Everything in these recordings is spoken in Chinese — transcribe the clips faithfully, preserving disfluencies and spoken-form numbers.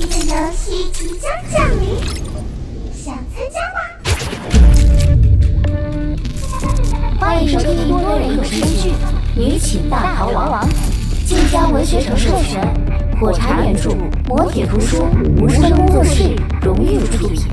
的游戏即将降临，想参加吗？ 欢迎收听多人有声剧《女寝大逃亡》，晋江文学城授权，火柴原著，磨铁图书，无声工作室荣誉出品。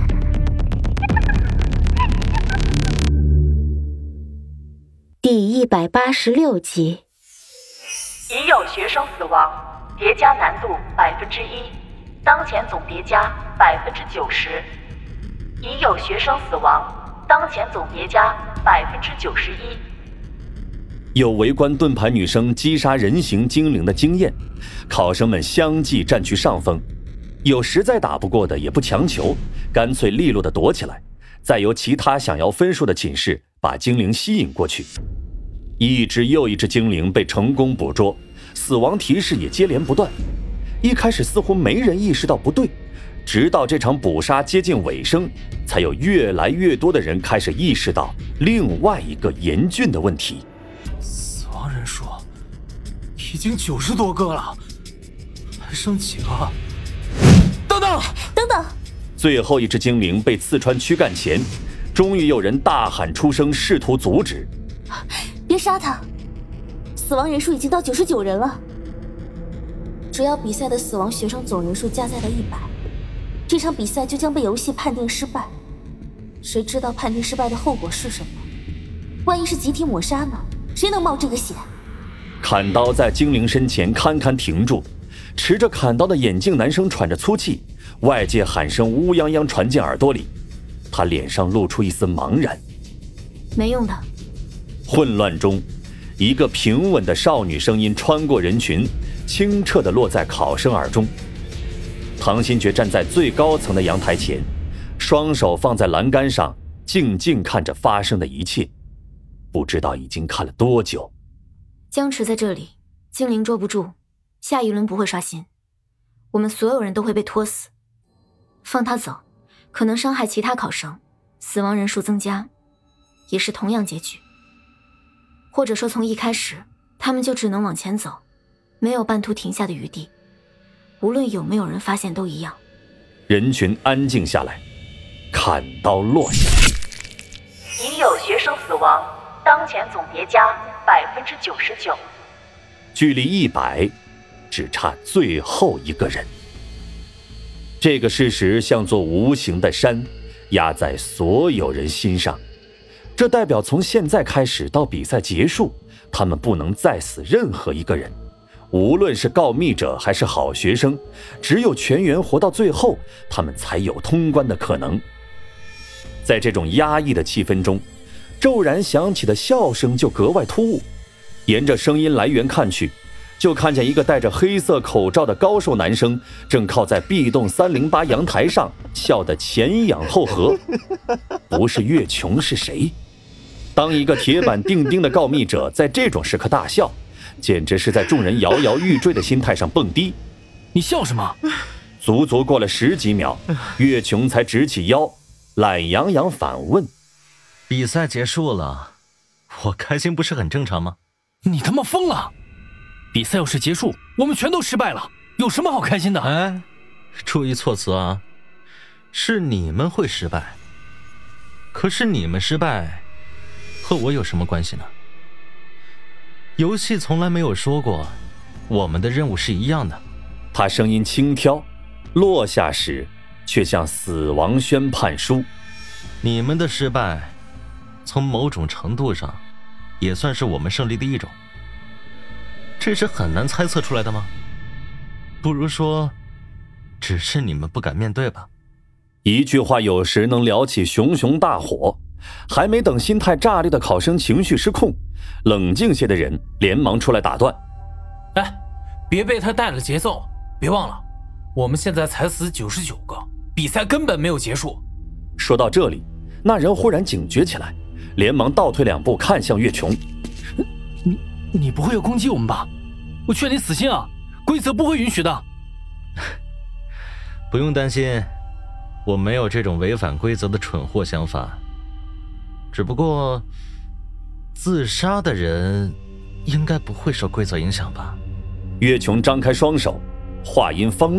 第一百八十六集。 已有学生死亡，叠加难度百分之一，当前总叠加百分之九十。已有学生死亡，当前总叠加百分之九十一。 有围观盾牌女生击杀人形精灵的经验，考生们相继占据上风。有实在打不过的也不强求，干脆利落地躲起来，再由其他想要分数的寝室把精灵吸引过去。一只又一只精灵被成功捕捉，死亡提示也接连不断。一开始似乎没人意识到不对，直到这场捕杀接近尾声，才有越来越多的人开始意识到另外一个严峻的问题。 死亡人数已经九十多个了，还剩几个？等等等等！ 最后一只精灵被刺穿躯干前，终于有人大喊出声，试图阻止。 别杀他！死亡人数已经到九十九人了。只要比赛的死亡学生总人数加载到一百，这场比赛就将被游戏判定失败。谁知道判定失败的后果是什么？万一是集体抹杀呢？谁能冒这个险？ 砍刀在精灵身前堪堪停住，持着砍刀的眼镜男生喘着粗气，外界喊声乌泱泱传进耳朵里，他脸上露出一丝茫然。 没用的。 混乱中，一个平稳的少女声音穿过人群，清澈地落在考生耳中。唐新觉站在最高层的阳台前，双手放在栏杆上，静静看着发生的一切。不知道已经看了多久。 僵持在这里，精灵捉不住，下一轮不会刷新，我们所有人都会被拖死。放他走，可能伤害其他考生，死亡人数增加，也是同样结局。或者说从一开始他们就只能往前走，没有半途停下的余地，无论有没有人发现都一样。 人群安静下来，砍刀落下。 已有学生死亡，当前总叠加百分之九十九。 距离一百只差最后一个人。这个事实像座无形的山，压在所有人心上。这代表从现在开始到比赛结束，他们不能再死任何一个人，无论是告密者还是好学生，只有全员活到最后，他们才有通关的可能。在这种压抑的气氛中，骤然响起的笑声就格外突兀。沿着声音来源看去，就看见一个戴着黑色口罩的高瘦男生正靠在 B 栋三零八阳台上，笑得前仰后合。不是岳琼是谁？当一个铁板钉钉的告密者在这种时刻大笑，简直是在众人摇摇欲坠的心态上蹦迪。 你笑什么？ 足足过了十几秒，岳琼才直起腰，懒洋洋反问： 比赛结束了，我开心不是很正常吗？ 你他妈疯了！比赛要是结束，我们全都失败了，有什么好开心的？ 哎，注意措辞啊，是你们会失败，可是你们失败和我有什么关系呢？游戏从来没有说过我们的任务是一样的。 他声音轻佻，落下时却像死亡宣判书。 你们的失败从某种程度上也算是我们胜利的一种，这是很难猜测出来的吗？不如说只是你们不敢面对吧。 一句话有时能撩起熊熊大火，还没等心态炸裂的考生情绪失控，冷静些的人连忙出来打断。 哎，别被他带了节奏，别忘了我们现在才死九十九个，比赛根本没有结束。 说到这里，那人忽然警觉起来，连忙倒退两步看向岳琼。 你你不会要攻击我们吧？我劝你死心啊，规则不会允许的。 不用担心，我没有这种违反规则的蠢货想法，只不过自杀的人应该不会受规则影响吧。 岳琼张开双手，话音方落，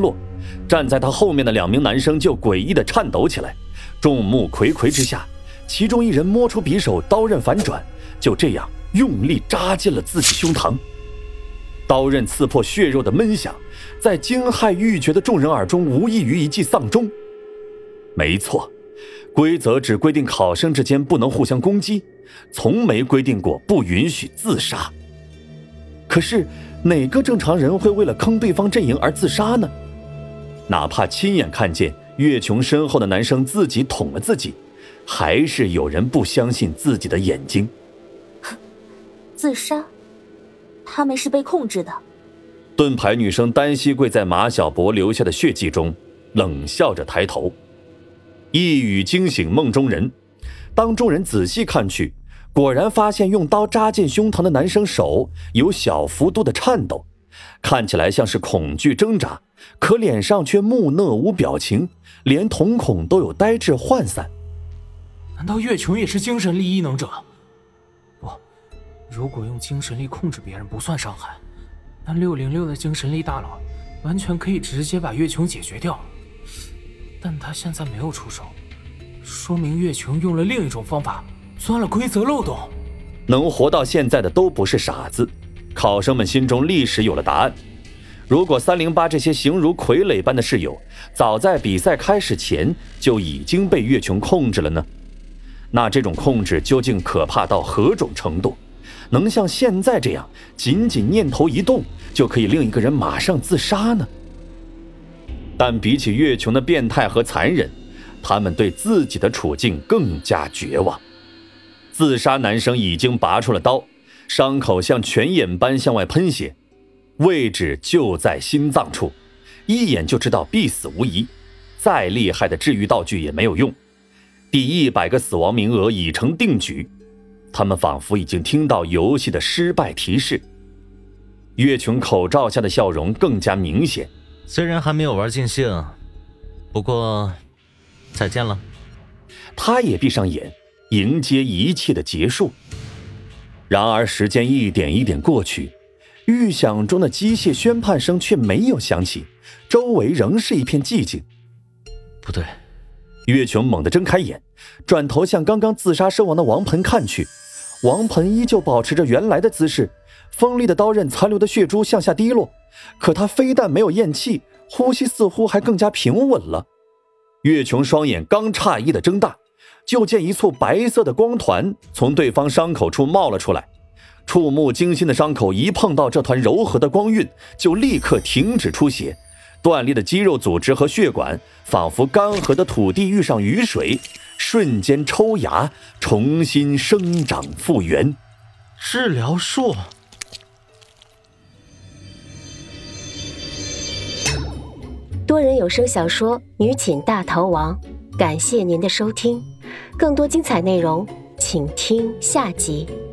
站在他后面的两名男生就诡异地颤抖起来。众目睽睽之下，其中一人摸出匕首，刀刃反转，就这样用力扎进了自己胸膛。刀刃刺破血肉的闷响，在惊骇欲绝的众人耳中无异于一记丧钟。没错，规则只规定考生之间不能互相攻击，从没规定过不允许自杀。可是哪个正常人会为了坑对方阵营而自杀呢？哪怕亲眼看见岳琼身后的男生自己捅了自己，还是有人不相信自己的眼睛。 自杀？他们是被控制的。 盾牌女生单膝跪在马小博留下的血迹中，冷笑着抬头。一语惊醒梦中人，当众人仔细看去，果然发现用刀扎进胸膛的男生手有小幅度的颤抖，看起来像是恐惧挣扎，可脸上却木讷无表情，连瞳孔都有呆滞涣散。 难道岳琼也是精神力异能者？不，如果用精神力控制别人不算伤害，那六零六的精神力大佬完全可以直接把岳琼解决掉。但他现在没有出手，说明岳琼用了另一种方法，钻了规则漏洞。 能活到现在的都不是傻子，考生们心中立时有了答案。如果三零八这些形如傀儡般的室友早在比赛开始前就已经被岳琼控制了呢？那这种控制究竟可怕到何种程度，能像现在这样仅仅念头一动就可以令一个人马上自杀呢？但比起岳琼的变态和残忍，他们对自己的处境更加绝望。自杀男生已经拔出了刀，伤口像泉眼般向外喷血，位置就在心脏处，一眼就知道必死无疑，再厉害的治愈道具也没有用。第一百个死亡名额已成定局，他们仿佛已经听到游戏的失败提示。岳琼口罩下的笑容更加明显， 虽然还没有玩尽兴，不过再见了。 他也闭上眼，迎接一切的结束。然而时间一点一点过去，预想中的机械宣判声却没有响起，周围仍是一片寂静。 不对， 岳琼猛地睁开眼，转头向刚刚自杀身亡的王盆看去。王盆依旧保持着原来的姿势，锋利的刀刃残留的血珠向下滴落，可他非但没有咽气，呼吸似乎还更加平稳了。岳琼双眼刚诧异的睁大，就见一簇白色的光团从对方伤口处冒了出来。触目惊心的伤口一碰到这团柔和的光晕，就立刻停止出血，断裂的肌肉组织和血管仿佛干涸的土地遇上雨水，瞬间抽芽，重新生长复原。 治疗术。 多人有声小说《女寝大逃亡》，感谢您的收听，更多精彩内容请听下集。